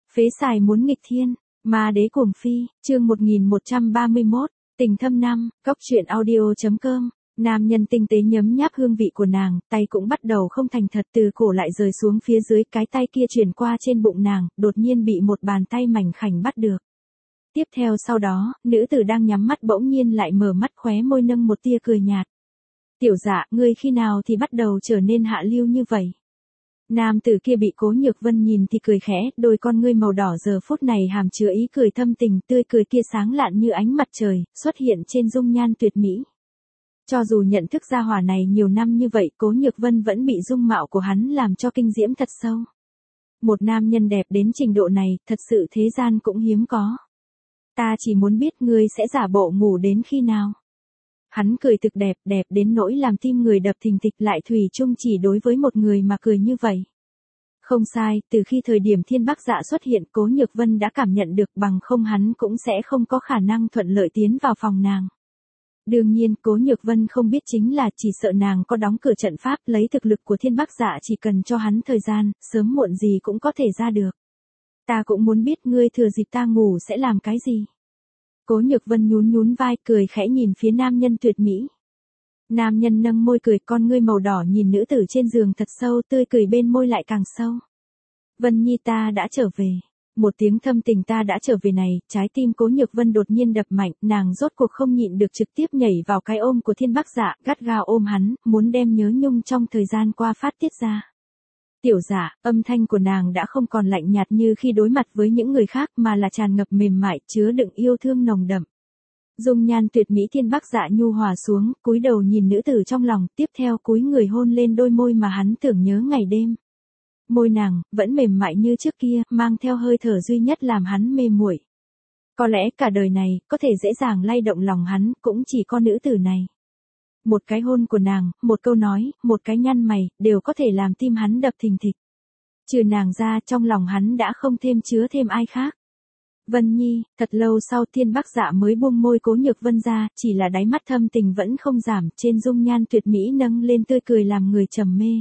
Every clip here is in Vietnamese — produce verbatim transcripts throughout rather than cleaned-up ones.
Phế xài muốn nghịch thiên, ma đế cuồng phi, chương một nghìn một trăm ba mươi mốt, tình thâm năm, cốc truyện audio.com. Nam nhân tinh tế nhấm nháp hương vị của nàng, tay cũng bắt đầu không thành thật, từ cổ lại rời xuống phía dưới, cái tay kia chuyển qua trên bụng nàng, đột nhiên bị một bàn tay mảnh khảnh bắt được. Tiếp theo sau đó, nữ tử đang nhắm mắt bỗng nhiên lại mở mắt, khóe môi nâng một tia cười nhạt. Tiểu Dạ, ngươi khi nào thì bắt đầu trở nên hạ lưu như vậy? Nam tử kia bị Cố Nhược Vân nhìn thì cười khẽ, đôi con ngươi màu đỏ giờ phút này hàm chứa ý cười thâm tình, tươi cười kia sáng lạn như ánh mặt trời, xuất hiện trên dung nhan tuyệt mỹ. Cho dù nhận thức ra hỏa này nhiều năm như vậy, Cố Nhược Vân vẫn bị dung mạo của hắn làm cho kinh diễm thật sâu. Một nam nhân đẹp đến trình độ này, thật sự thế gian cũng hiếm có. Ta chỉ muốn biết ngươi sẽ giả bộ ngủ đến khi nào. Hắn cười thực đẹp, đẹp đến nỗi làm tim người đập thình thịch, lại thủy chung chỉ đối với một người mà cười như vậy. Không sai, từ khi thời điểm Thiên Bắc Dạ xuất hiện, Cố Nhược Vân đã cảm nhận được, bằng không hắn cũng sẽ không có khả năng thuận lợi tiến vào phòng nàng. Đương nhiên, Cố Nhược Vân không biết chính là chỉ sợ nàng có đóng cửa trận pháp, lấy thực lực của Thiên Bắc Dạ chỉ cần cho hắn thời gian, sớm muộn gì cũng có thể ra được. Ta cũng muốn biết ngươi thừa dịp ta ngủ sẽ làm cái gì. Cố Nhược Vân nhún nhún vai, cười khẽ nhìn phía nam nhân tuyệt mỹ. Nam nhân nâng môi cười, con ngươi màu đỏ nhìn nữ tử trên giường thật sâu, tươi cười bên môi lại càng sâu. Vân Nhi, ta đã trở về. Một tiếng thâm tình ta đã trở về này, trái tim Cố Nhược Vân đột nhiên đập mạnh, nàng rốt cuộc không nhịn được trực tiếp nhảy vào cái ôm của Thiên Bắc Dạ, gắt gao ôm hắn, muốn đem nhớ nhung trong thời gian qua phát tiết ra. Tiểu Dạ, âm thanh của nàng đã không còn lạnh nhạt như khi đối mặt với những người khác, mà là tràn ngập mềm mại, chứa đựng yêu thương nồng đậm. Dung nhan tuyệt mỹ Thiên Bắc Dạ nhu hòa xuống, cúi đầu nhìn nữ tử trong lòng, tiếp theo cúi người hôn lên đôi môi mà hắn tưởng nhớ ngày đêm. Môi nàng vẫn mềm mại như trước kia, mang theo hơi thở duy nhất làm hắn mê muội. Có lẽ cả đời này, có thể dễ dàng lay động lòng hắn, cũng chỉ có nữ tử này. Một cái hôn của nàng, một câu nói, một cái nhăn mày, đều có thể làm tim hắn đập thình thịch. Trừ nàng ra, trong lòng hắn đã không thêm chứa thêm ai khác. Vân Nhi, thật lâu sau Thiên Bắc Dạ mới buông môi Cố Nhược Vân ra, chỉ là đáy mắt thâm tình vẫn không giảm, trên dung nhan tuyệt mỹ nâng lên tươi cười làm người trầm mê.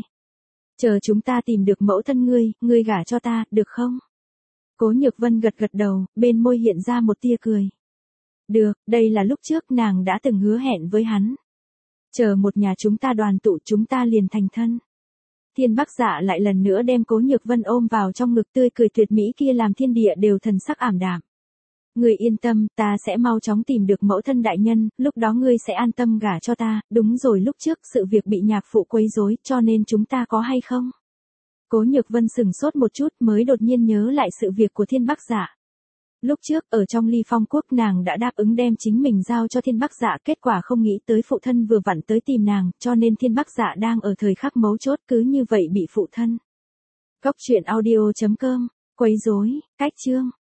Chờ chúng ta tìm được mẫu thân ngươi, ngươi gả cho ta, được không? Cố Nhược Vân gật gật đầu, bên môi hiện ra một tia cười. Được, đây là lúc trước nàng đã từng hứa hẹn với hắn. Chờ một nhà chúng ta đoàn tụ, chúng ta liền thành thân. Thiên Bắc Dạ lại lần nữa đem Cố Nhược Vân ôm vào trong ngực, tươi cười tuyệt mỹ kia làm thiên địa đều thần sắc ảm đạm. Ngươi yên tâm, ta sẽ mau chóng tìm được mẫu thân đại nhân, lúc đó ngươi sẽ an tâm gả cho ta. Đúng rồi, lúc trước sự việc bị nhạc phụ quấy rối, cho nên chúng ta có hay không? Cố Nhược Vân sừng sốt một chút, mới đột nhiên nhớ lại sự việc của Thiên Bắc Dạ. Lúc trước, ở trong Ly Phong Quốc, nàng đã đáp ứng đem chính mình giao cho Thiên Bắc Dạ, kết quả không nghĩ tới phụ thân vừa vặn tới tìm nàng, cho nên Thiên Bắc Dạ đang ở thời khắc mấu chốt cứ như vậy bị phụ thân. Cốc truyện audio.com, quấy rối, cách chương.